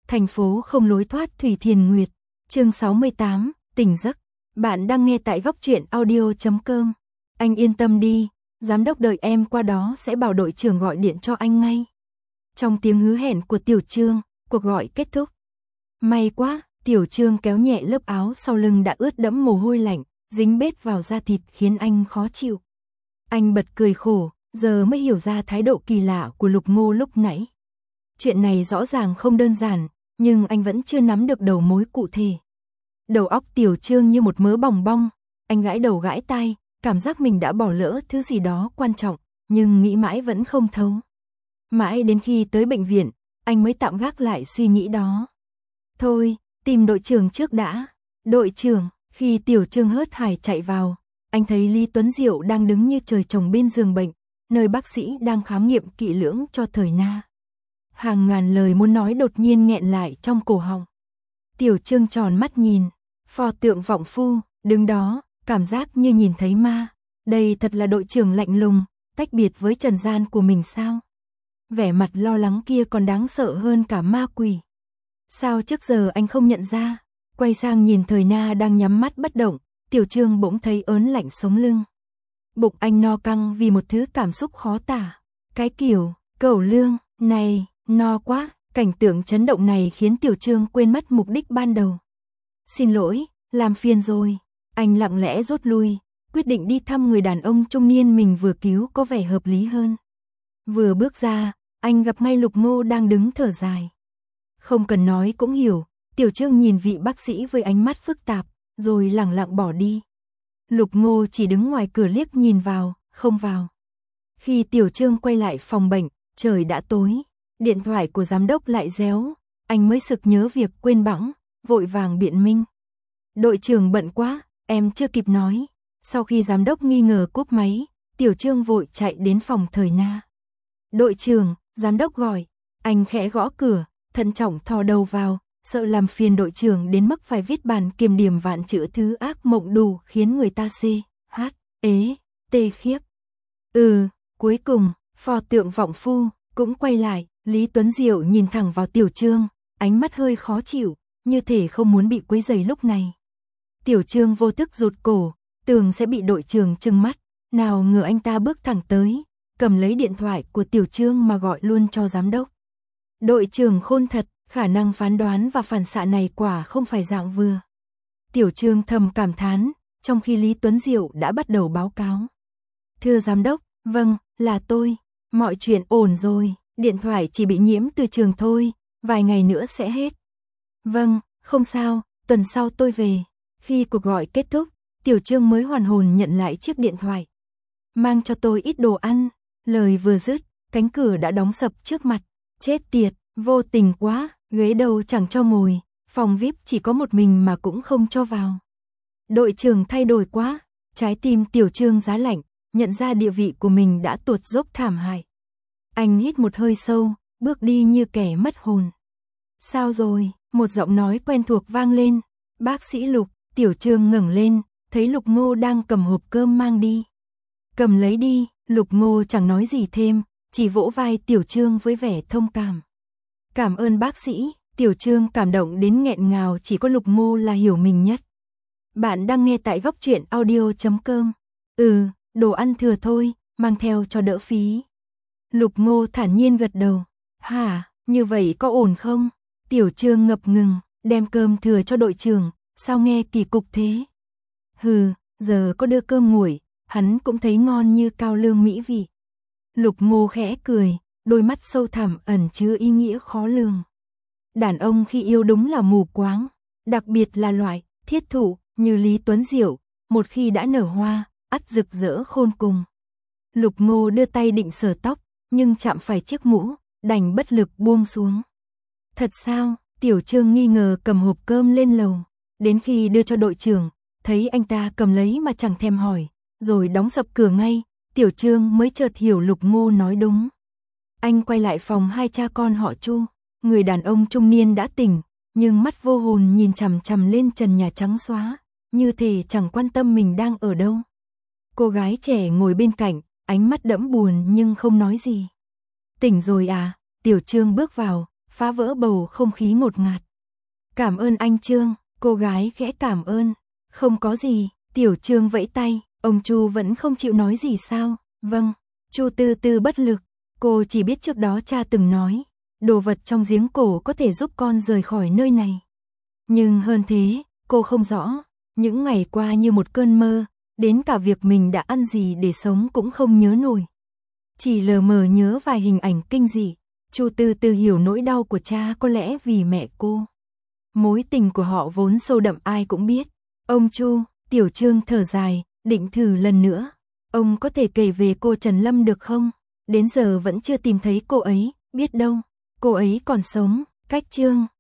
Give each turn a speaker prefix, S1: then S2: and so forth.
S1: thành phố không lối thoát Thủy Thiền Nguyệt, chương 68, tỉnh giấc. Bạn đang nghe tại góc truyện audio.com. Anh yên tâm đi, giám đốc đợi em qua đó sẽ bảo đội trưởng gọi điện cho anh ngay. Trong tiếng hứa hẹn của Tiểu Trương, cuộc gọi kết thúc. May quá, Tiểu Trương kéo nhẹ lớp áo sau lưng đã ướt đẫm mồ hôi lạnh, dính bết vào da thịt khiến anh khó chịu. Anh bật cười khổ, giờ mới hiểu ra thái độ kỳ lạ của Lục Ngô lúc nãy. Chuyện này rõ ràng không đơn giản, nhưng anh vẫn chưa nắm được đầu mối cụ thể. Đầu óc Tiểu Trương như một mớ bòng bong, anh gãi đầu gãi tai, cảm giác mình đã bỏ lỡ thứ gì đó quan trọng, nhưng nghĩ mãi vẫn không thấu. Mãi đến khi tới bệnh viện, anh mới tạm gác lại suy nghĩ đó. Thôi, tìm đội trưởng trước đã. Đội trưởng, khi Tiểu Trương hớt hải chạy vào, anh thấy Lý Tuấn Diệu đang đứng như trời trồng bên giường bệnh, nơi bác sĩ đang khám nghiệm kỹ lưỡng cho Thời Na. Hàng ngàn lời muốn nói đột nhiên nghẹn lại trong cổ họng. Tiểu Trương tròn mắt nhìn, pho tượng vọng phu, đứng đó, cảm giác như nhìn thấy ma. Đây thật là đội trưởng lạnh lùng, tách biệt với trần gian của mình sao? Vẻ mặt lo lắng kia còn đáng sợ hơn cả ma quỷ. Sao trước giờ anh không nhận ra? Quay sang nhìn Thời Na đang nhắm mắt bất động, Tiểu Trương bỗng thấy ớn lạnh sống lưng. Bụng anh no căng vì một thứ cảm xúc khó tả. Cái kiểu, cẩu lương, này, no quá. Cảnh tượng chấn động này khiến Tiểu Trương quên mất mục đích ban đầu. Xin lỗi, làm phiền rồi. Anh lặng lẽ rút lui, quyết định đi thăm người đàn ông trung niên mình vừa cứu có vẻ hợp lý hơn. Vừa bước ra, anh gặp ngay Lục Ngô đang đứng thở dài. Không cần nói cũng hiểu, Tiểu Trương nhìn vị bác sĩ với ánh mắt phức tạp, rồi lẳng lặng bỏ đi. Lục Ngô chỉ đứng ngoài cửa liếc nhìn vào, không vào. Khi Tiểu Trương quay lại phòng bệnh, trời đã tối, điện thoại của giám đốc lại réo, anh mới sực nhớ việc quên bẵng, vội vàng biện minh. Đội trưởng bận quá, em chưa kịp nói. Sau khi giám đốc nghi ngờ cúp máy, Tiểu Trương vội chạy đến phòng Thời Na. Đội trưởng, giám đốc gọi, anh khẽ gõ cửa, thận trọng thò đầu vào, sợ làm phiền đội trưởng đến mức phải viết bản kiểm điểm vạn chữ thứ ác mộng đủ khiến người ta tê khiếp. Cuối cùng, pho tượng vọng phu cũng quay lại, Lý Tuấn Diệu nhìn thẳng vào Tiểu Trương, ánh mắt hơi khó chịu, như thể không muốn bị quấy rầy lúc này. Tiểu Trương vô thức rụt cổ, tưởng sẽ bị đội trưởng trừng mắt, nào ngờ anh ta bước thẳng tới, cầm lấy điện thoại của Tiểu Trương mà gọi luôn cho giám đốc. Đội trưởng khôn thật, khả năng phán đoán và phản xạ này quả không phải dạng vừa. Tiểu Trương thầm cảm thán, trong khi Lý Tuấn Diệu đã bắt đầu báo cáo. Thưa giám đốc, vâng, là tôi, mọi chuyện ổn rồi, điện thoại chỉ bị nhiễm từ trường thôi, vài ngày nữa sẽ hết. Vâng, không sao, tuần sau tôi về. Khi cuộc gọi kết thúc, Tiểu Trương mới hoàn hồn nhận lại chiếc điện thoại. Mang cho tôi ít đồ ăn, lời vừa dứt, cánh cửa đã đóng sập trước mặt. Chết tiệt, vô tình quá, ghế đầu chẳng cho ngồi, phòng VIP chỉ có một mình mà cũng không cho vào. Đội trưởng thay đổi quá, trái tim Tiểu Trương giá lạnh, nhận ra địa vị của mình đã tuột dốc thảm hại. Anh hít một hơi sâu, bước đi như kẻ mất hồn. Sao rồi? Một giọng nói quen thuộc vang lên. Bác sĩ Lục. Tiểu Trương ngẩng lên, thấy Lục Ngô đang cầm hộp cơm mang đi. Cầm lấy đi. Lục Ngô chẳng nói gì thêm, chỉ vỗ vai Tiểu Trương với vẻ thông cảm. Cảm ơn bác sĩ. Tiểu Trương cảm động đến nghẹn ngào, chỉ có Lục Ngô là hiểu mình nhất. Bạn đang nghe tại góc truyện audio.com. Đồ ăn thừa thôi, mang theo cho đỡ phí. Lục Ngô thản nhiên gật đầu. Hả, như vậy có ổn không? Tiểu Trương ngập ngừng, đem cơm thừa cho đội trưởng, sao nghe kỳ cục thế? Giờ có đưa cơm nguội, hắn cũng thấy ngon như cao lương mỹ vị. Lục Ngô khẽ cười, đôi mắt sâu thẳm ẩn chứa ý nghĩa khó lường. Đàn ông khi yêu đúng là mù quáng, đặc biệt là loại thiết thủ như Lý Tuấn Diệu, một khi đã nở hoa, ắt rực rỡ khôn cùng. Lục Ngô đưa tay định sờ tóc, nhưng chạm phải chiếc mũ, đành bất lực buông xuống. Thật sao? Tiểu Trương nghi ngờ cầm hộp cơm lên lầu, đến khi đưa cho đội trưởng, thấy anh ta cầm lấy mà chẳng thèm hỏi, rồi đóng sập cửa ngay, Tiểu Trương mới chợt hiểu Lục Ngô nói đúng. Anh quay lại phòng hai cha con họ Chu, người đàn ông trung niên đã tỉnh, nhưng mắt vô hồn nhìn chằm chằm lên trần nhà trắng xóa, như thể chẳng quan tâm mình đang ở đâu. Cô gái trẻ ngồi bên cạnh, ánh mắt đẫm buồn nhưng không nói gì. Tỉnh rồi à? Tiểu Trương bước vào, phá vỡ bầu không khí ngột ngạt. Cảm ơn anh Trương, cô gái khẽ cảm ơn. Không có gì, Tiểu Trương vẫy tay, ông Chu vẫn không chịu nói gì sao? Vâng, Chu Tư Tư bất lực, cô chỉ biết trước đó cha từng nói, đồ vật trong giếng cổ có thể giúp con rời khỏi nơi này. Nhưng hơn thế, cô không rõ, những ngày qua như một cơn mơ, đến cả việc mình đã ăn gì để sống cũng không nhớ nổi. Chỉ lờ mờ nhớ vài hình ảnh kinh dị. Chu Tư Tư hiểu nỗi đau của cha có lẽ vì mẹ cô. Mối tình của họ vốn sâu đậm ai cũng biết. Ông Chu, Tiểu Trương thở dài, định thử lần nữa. Ông có thể kể về cô Trần Lâm được không? Đến giờ vẫn chưa tìm thấy cô ấy, biết đâu. Cô ấy còn sống, cách Trương.